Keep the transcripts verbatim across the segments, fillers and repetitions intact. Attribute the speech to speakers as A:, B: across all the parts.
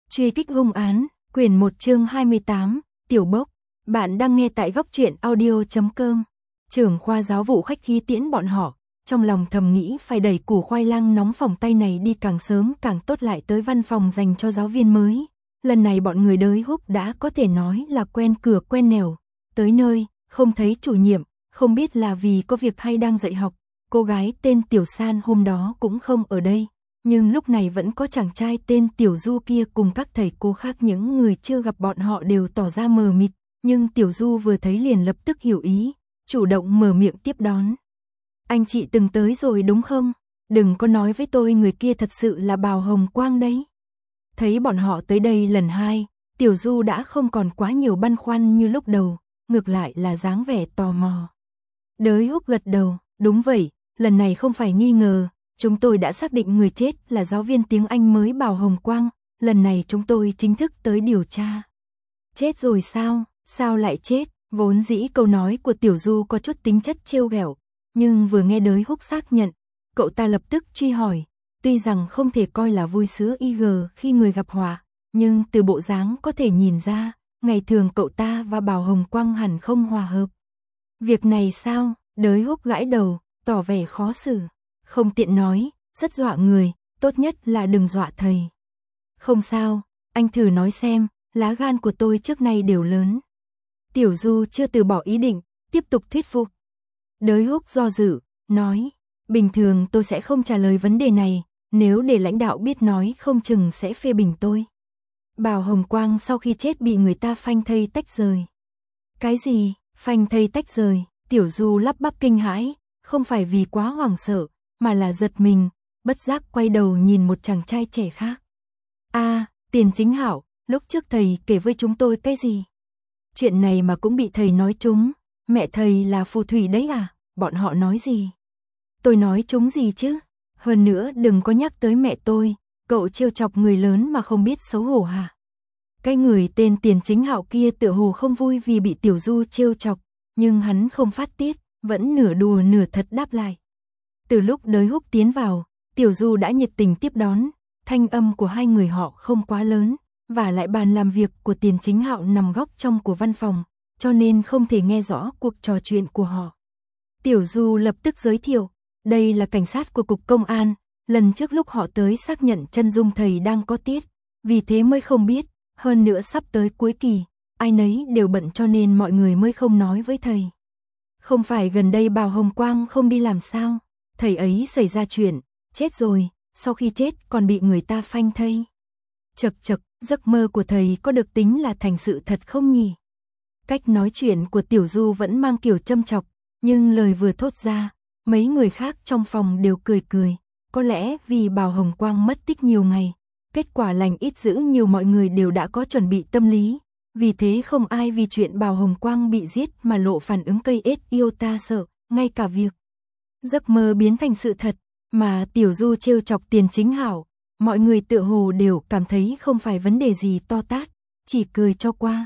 A: Truy kích hung án, quyển một chương hai mươi tám, Tiểu Bốc. Bạn đang nghe tại góc truyện audio chấm com. Trưởng khoa giáo vụ khách khí tiễn bọn họ, trong lòng thầm nghĩ phải đẩy củ khoai lang nóng phòng tay này đi càng sớm càng tốt lại tới văn phòng dành cho giáo viên mới. Lần này bọn người đới húc đã có thể nói là quen cửa quen nẻo. Tới nơi, không thấy chủ nhiệm, không biết là vì có việc hay đang dạy học. Cô gái tên Tiểu San hôm đó cũng không ở đây. Nhưng lúc này vẫn có chàng trai tên Tiểu Du kia cùng các thầy cô khác, những người chưa gặp bọn họ đều tỏ ra mờ mịt, nhưng Tiểu Du vừa thấy liền lập tức hiểu ý, chủ động mở miệng tiếp đón. Anh chị từng tới rồi đúng không? Đừng có nói với tôi người kia thật sự là Bào Hồng Quang đấy. Thấy bọn họ tới đây lần hai, Tiểu Du đã không còn quá nhiều băn khoăn như lúc đầu, ngược lại là dáng vẻ tò mò. Đới húc gật đầu, đúng vậy, lần này không phải nghi ngờ. Chúng tôi đã xác định người chết là giáo viên tiếng Anh mới Bào Hồng Quang, lần này chúng tôi chính thức tới điều tra. Chết rồi sao? Sao lại chết? Vốn dĩ câu nói của Tiểu Du có chút tính chất trêu ghẹo, nhưng vừa nghe đới húc xác nhận, cậu ta lập tức truy hỏi, tuy rằng không thể coi là vui sướng y gờ khi người gặp họa, nhưng từ bộ dáng có thể nhìn ra, ngày thường cậu ta và Bào Hồng Quang hẳn không hòa hợp. Việc này sao? Đới húc gãi đầu, tỏ vẻ khó xử. Không tiện nói, rất dọa người, tốt nhất là đừng dọa thầy. Không sao, anh thử nói xem, lá gan của tôi trước nay đều lớn. Tiểu Du chưa từ bỏ ý định, tiếp tục thuyết phục. Đới húc do dự, nói, bình thường tôi sẽ không trả lời vấn đề này, nếu để lãnh đạo biết nói không chừng sẽ phê bình tôi. Bào Hồng Quang sau khi chết bị người ta phanh thây tách rời. Cái gì? Phanh thây tách rời? Tiểu Du lắp bắp kinh hãi, không phải vì quá hoảng sợ, mà là giật mình, bất giác quay đầu nhìn một chàng trai trẻ khác. A, à, Tiền Chính Hạo, lúc trước thầy kể với chúng tôi cái gì? Chuyện này mà cũng bị thầy nói trúng, mẹ thầy là phù thủy đấy à? Bọn họ nói gì? Tôi nói trúng gì chứ? Hơn nữa đừng có nhắc tới mẹ tôi, cậu trêu chọc người lớn mà không biết xấu hổ hả? Cái người tên Tiền Chính Hạo kia tựa hồ không vui vì bị Tiểu Du trêu chọc, nhưng hắn không phát tiết, vẫn nửa đùa nửa thật đáp lại. Từ lúc đới húc tiến vào, Tiểu Du đã nhiệt tình tiếp đón, thanh âm của hai người họ không quá lớn, và lại bàn làm việc của Tiền Chính Hạo nằm góc trong của văn phòng, cho nên không thể nghe rõ cuộc trò chuyện của họ. Tiểu Du lập tức giới thiệu, đây là cảnh sát của cục công an, lần trước lúc họ tới xác nhận chân dung thầy đang có tiết, vì thế mới không biết, hơn nữa sắp tới cuối kỳ, ai nấy đều bận cho nên mọi người mới không nói với thầy. Không phải gần đây Bào Hồng Quang không đi làm sao? Thầy ấy xảy ra chuyện, chết rồi, sau khi chết còn bị người ta phanh thây. Chật chật, giấc mơ của thầy có được tính là thành sự thật không nhỉ? Cách nói chuyện của Tiểu Du vẫn mang kiểu châm chọc, nhưng lời vừa thốt ra, mấy người khác trong phòng đều cười cười. Có lẽ vì Bào Hồng Quang mất tích nhiều ngày, kết quả lành ít dữ nhiều, mọi người đều đã có chuẩn bị tâm lý. Vì thế không ai vì chuyện Bào Hồng Quang bị giết mà lộ phản ứng cây ết iota sợ, ngay cả việc giấc mơ biến thành sự thật, mà Tiểu Du trêu chọc Tiền Chính Hạo, mọi người tựa hồ đều cảm thấy không phải vấn đề gì to tát, chỉ cười cho qua.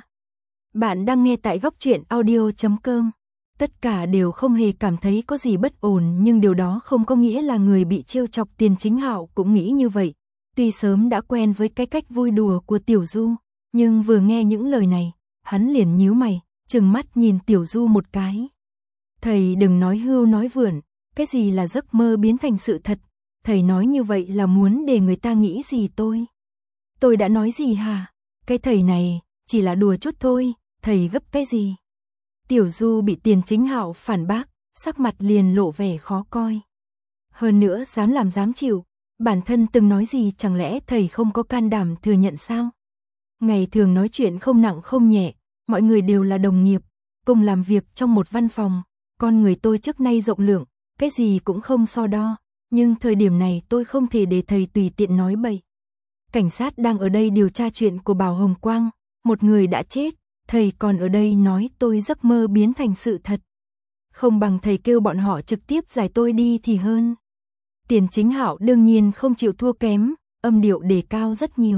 A: Bạn đang nghe tại góc truyện audio chấm com. Tất cả đều không hề cảm thấy có gì bất ổn, nhưng điều đó không có nghĩa là người bị trêu chọc Tiền Chính Hạo cũng nghĩ như vậy. Tuy sớm đã quen với cái cách vui đùa của Tiểu Du, nhưng vừa nghe những lời này, hắn liền nhíu mày, trừng mắt nhìn Tiểu Du một cái. Thầy đừng nói hưu nói vượn, cái gì là giấc mơ biến thành sự thật, thầy nói như vậy là muốn để người ta nghĩ gì tôi? Tôi đã nói gì hả? Cái thầy này, chỉ là đùa chút thôi, thầy gấp cái gì? Tiểu Du bị Tiền Chính Hạo phản bác, sắc mặt liền lộ vẻ khó coi. Hơn nữa dám làm dám chịu, bản thân từng nói gì chẳng lẽ thầy không có can đảm thừa nhận sao? Ngày thường nói chuyện không nặng không nhẹ, mọi người đều là đồng nghiệp, cùng làm việc trong một văn phòng, con người tôi trước nay rộng lượng, cái gì cũng không so đo, nhưng thời điểm này tôi không thể để thầy tùy tiện nói bậy. Cảnh sát đang ở đây điều tra chuyện của Bào Hồng Quang, một người đã chết, thầy còn ở đây nói tôi giấc mơ biến thành sự thật. Không bằng thầy kêu bọn họ trực tiếp giải tôi đi thì hơn. Tiền Chính Hạo đương nhiên không chịu thua kém, âm điệu đề cao rất nhiều.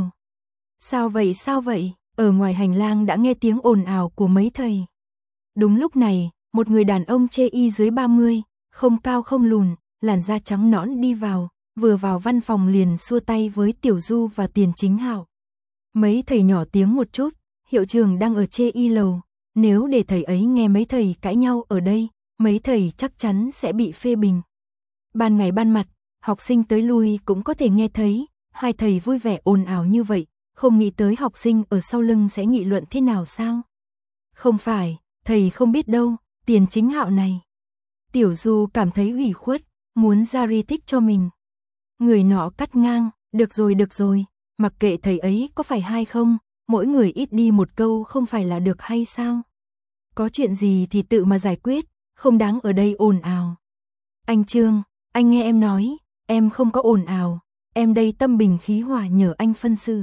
A: Sao vậy sao vậy? Ở ngoài hành lang đã nghe tiếng ồn ào của mấy thầy. Đúng lúc này, một người đàn ông chê y dưới ba mươi, không cao không lùn, làn da trắng nõn đi vào, vừa vào văn phòng liền xua tay với Tiểu Du và Tiền Chính Hạo. Mấy thầy nhỏ tiếng một chút, hiệu trưởng đang ở chê y lầu, nếu để thầy ấy nghe mấy thầy cãi nhau ở đây, mấy thầy chắc chắn sẽ bị phê bình. Ban ngày ban mặt, học sinh tới lui cũng có thể nghe thấy, hai thầy vui vẻ ồn ào như vậy, không nghĩ tới học sinh ở sau lưng sẽ nghị luận thế nào sao? Không phải, thầy không biết đâu, Tiền Chính Hạo này. Tiểu Du cảm thấy ủy khuất, muốn ra ri thích cho mình. Người nọ cắt ngang, được rồi được rồi, mặc kệ thầy ấy có phải hay không, mỗi người ít đi một câu không phải là được hay sao? Có chuyện gì thì tự mà giải quyết, không đáng ở đây ồn ào. Anh Trương, anh nghe em nói, em không có ồn ào, em đây tâm bình khí hòa nhờ anh phân xử.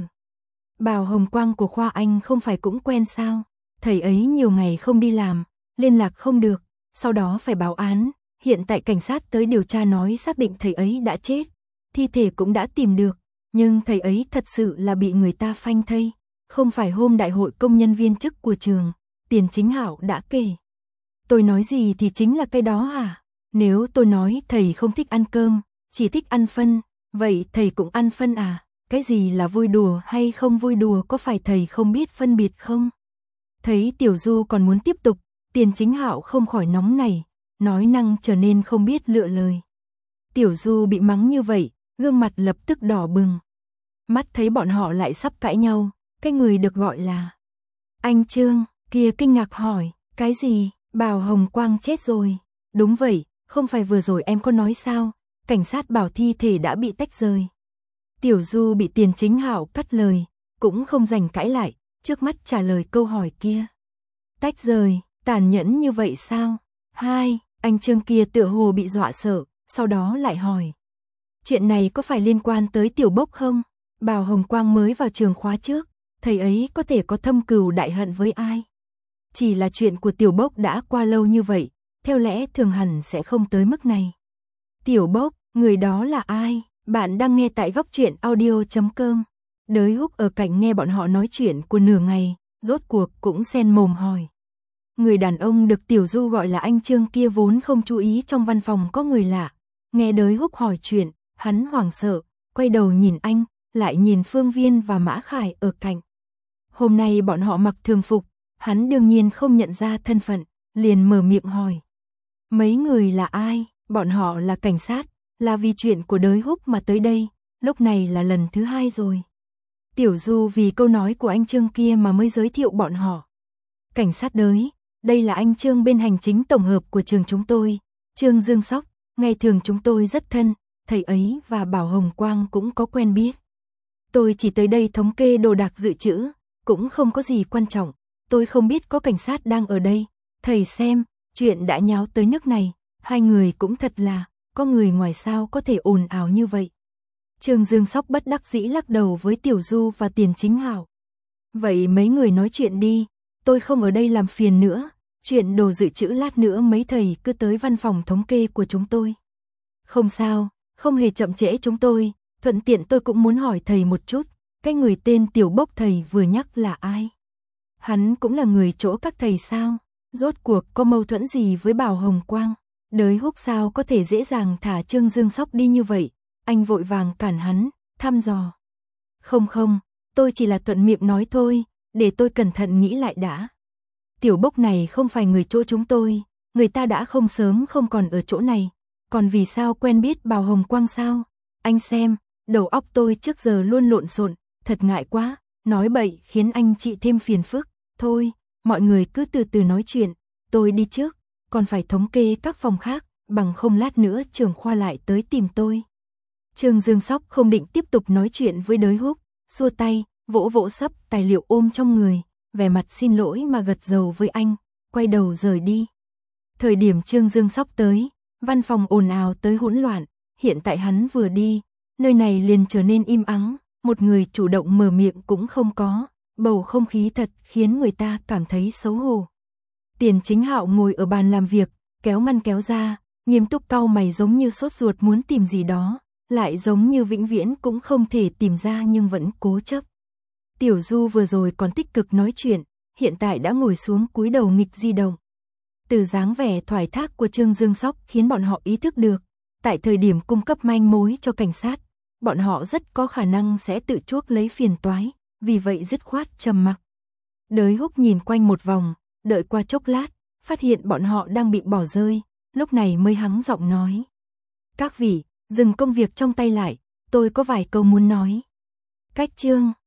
A: Bào Hồng Quang của khoa anh không phải cũng quen sao? Thầy ấy nhiều ngày không đi làm, liên lạc không được, sau đó phải báo án, hiện tại cảnh sát tới điều tra nói xác định thầy ấy đã chết, thi thể cũng đã tìm được, nhưng thầy ấy thật sự là bị người ta phanh thây, không phải hôm đại hội công nhân viên chức của trường, Tiền Chính Hạo đã kể. Tôi nói gì thì chính là cái đó à? Nếu tôi nói thầy không thích ăn cơm, chỉ thích ăn phân, vậy thầy cũng ăn phân à? Cái gì là vui đùa hay không vui đùa có phải thầy không biết phân biệt không? Thấy Tiểu Du còn muốn tiếp tục, Tiền Chính Hạo không khỏi nóng nảy, nói năng trở nên không biết lựa lời. Tiểu Du bị mắng như vậy, gương mặt lập tức đỏ bừng. Mắt thấy bọn họ lại sắp cãi nhau, cái người được gọi là anh Trương kia kinh ngạc hỏi, cái gì? Bào Hồng Quang chết rồi. Đúng vậy, không phải vừa rồi em có nói sao, cảnh sát bảo thi thể đã bị tách rời. Tiểu Du bị Tiền Chính Hạo cắt lời, cũng không dành cãi lại, trước mắt trả lời câu hỏi kia. Tách rời, tàn nhẫn như vậy sao? Hai, anh Trương kia tựa hồ bị dọa sợ, sau đó lại hỏi. Chuyện này có phải liên quan tới Tiểu Bốc không? Bào Hồng Quang mới vào trường khóa trước, thầy ấy có thể có thâm cừu đại hận với ai? Chỉ là chuyện của Tiểu Bốc đã qua lâu như vậy, theo lẽ thường hẳn sẽ không tới mức này. Tiểu Bốc, người đó là ai? Bạn đang nghe tại góc truyện audio chấm com. Đới Húc ở cạnh nghe bọn họ nói chuyện của nửa ngày, rốt cuộc cũng sen mồm hỏi. Người đàn ông được Tiểu Du gọi là anh Trương kia vốn không chú ý trong văn phòng có người lạ. Nghe Đới Húc hỏi chuyện, hắn hoảng sợ, quay đầu nhìn anh, lại nhìn Phương Viên và Mã Khải ở cạnh. Hôm nay bọn họ mặc thường phục, hắn đương nhiên không nhận ra thân phận, liền mở miệng hỏi. Mấy người là ai? Bọn họ là cảnh sát, là vì chuyện của Đới Húc mà tới đây, lúc này là lần thứ hai rồi. Tiểu Du vì câu nói của anh Trương kia mà mới giới thiệu bọn họ. Cảnh sát Đới, đây là anh Trương bên hành chính tổng hợp của trường chúng tôi, Trương Dương Sóc, ngày thường chúng tôi rất thân, thầy ấy và Bảo Hồng Quang cũng có quen biết. Tôi chỉ tới đây thống kê đồ đạc dự trữ, cũng không có gì quan trọng, tôi không biết có cảnh sát đang ở đây, thầy xem, chuyện đã nháo tới nước này, hai người cũng thật là, có người ngoài sao có thể ồn ào như vậy. Trương Dương Sóc bất đắc dĩ lắc đầu với Tiểu Du và Tiền Chính Hạo. Vậy mấy người nói chuyện đi, tôi không ở đây làm phiền nữa, chuyện đồ dự trữ lát nữa mấy thầy cứ tới văn phòng thống kê của chúng tôi. Không sao, không hề chậm trễ chúng tôi, thuận tiện tôi cũng muốn hỏi thầy một chút, cái người tên Tiểu Bốc thầy vừa nhắc là ai? Hắn cũng là người chỗ các thầy sao? Rốt cuộc có mâu thuẫn gì với Bảo Hồng Quang? Đới Húc sao có thể dễ dàng thả Trương Dương Sóc đi như vậy? Anh vội vàng cản hắn, thăm dò. Không không, tôi chỉ là thuận miệng nói thôi, để tôi cẩn thận nghĩ lại đã. Tiểu Bốc này không phải người chỗ chúng tôi, người ta đã không sớm không còn ở chỗ này, còn vì sao quen biết Bảo Hồng Quang sao? Anh xem, đầu óc tôi trước giờ luôn lộn xộn, thật ngại quá, nói bậy khiến anh chị thêm phiền phức. Thôi, mọi người cứ từ từ nói chuyện, tôi đi trước, còn phải thống kê các phòng khác, bằng không lát nữa trưởng khoa lại tới tìm tôi. Trương Dương Sóc không định tiếp tục nói chuyện với Đới Húc, xua tay, vỗ vỗ sấp tài liệu ôm trong người, vẻ mặt xin lỗi mà gật đầu với anh, quay đầu rời đi. Thời điểm Trương Dương Sóc tới, văn phòng ồn ào tới hỗn loạn, hiện tại hắn vừa đi, nơi này liền trở nên im ắng, một người chủ động mở miệng cũng không có, bầu không khí thật khiến người ta cảm thấy xấu hổ. Tiền Chính Hạo ngồi ở bàn làm việc, kéo ngăn kéo ra, nghiêm túc cau mày giống như sốt ruột muốn tìm gì đó, lại giống như vĩnh viễn cũng không thể tìm ra nhưng vẫn cố chấp. Tiểu Du vừa rồi còn tích cực nói chuyện, hiện tại đã ngồi xuống cúi đầu nghịch di động. Từ dáng vẻ thoải thác của Trương Dương Sóc khiến bọn họ ý thức được, tại thời điểm cung cấp manh mối cho cảnh sát, bọn họ rất có khả năng sẽ tự chuốc lấy phiền toái, vì vậy dứt khoát trầm mặc. Đới Húc nhìn quanh một vòng, đợi qua chốc lát, phát hiện bọn họ đang bị bỏ rơi, lúc này mới hắng giọng nói. Các vị, dừng công việc trong tay lại, tôi có vài câu muốn nói. Cách chương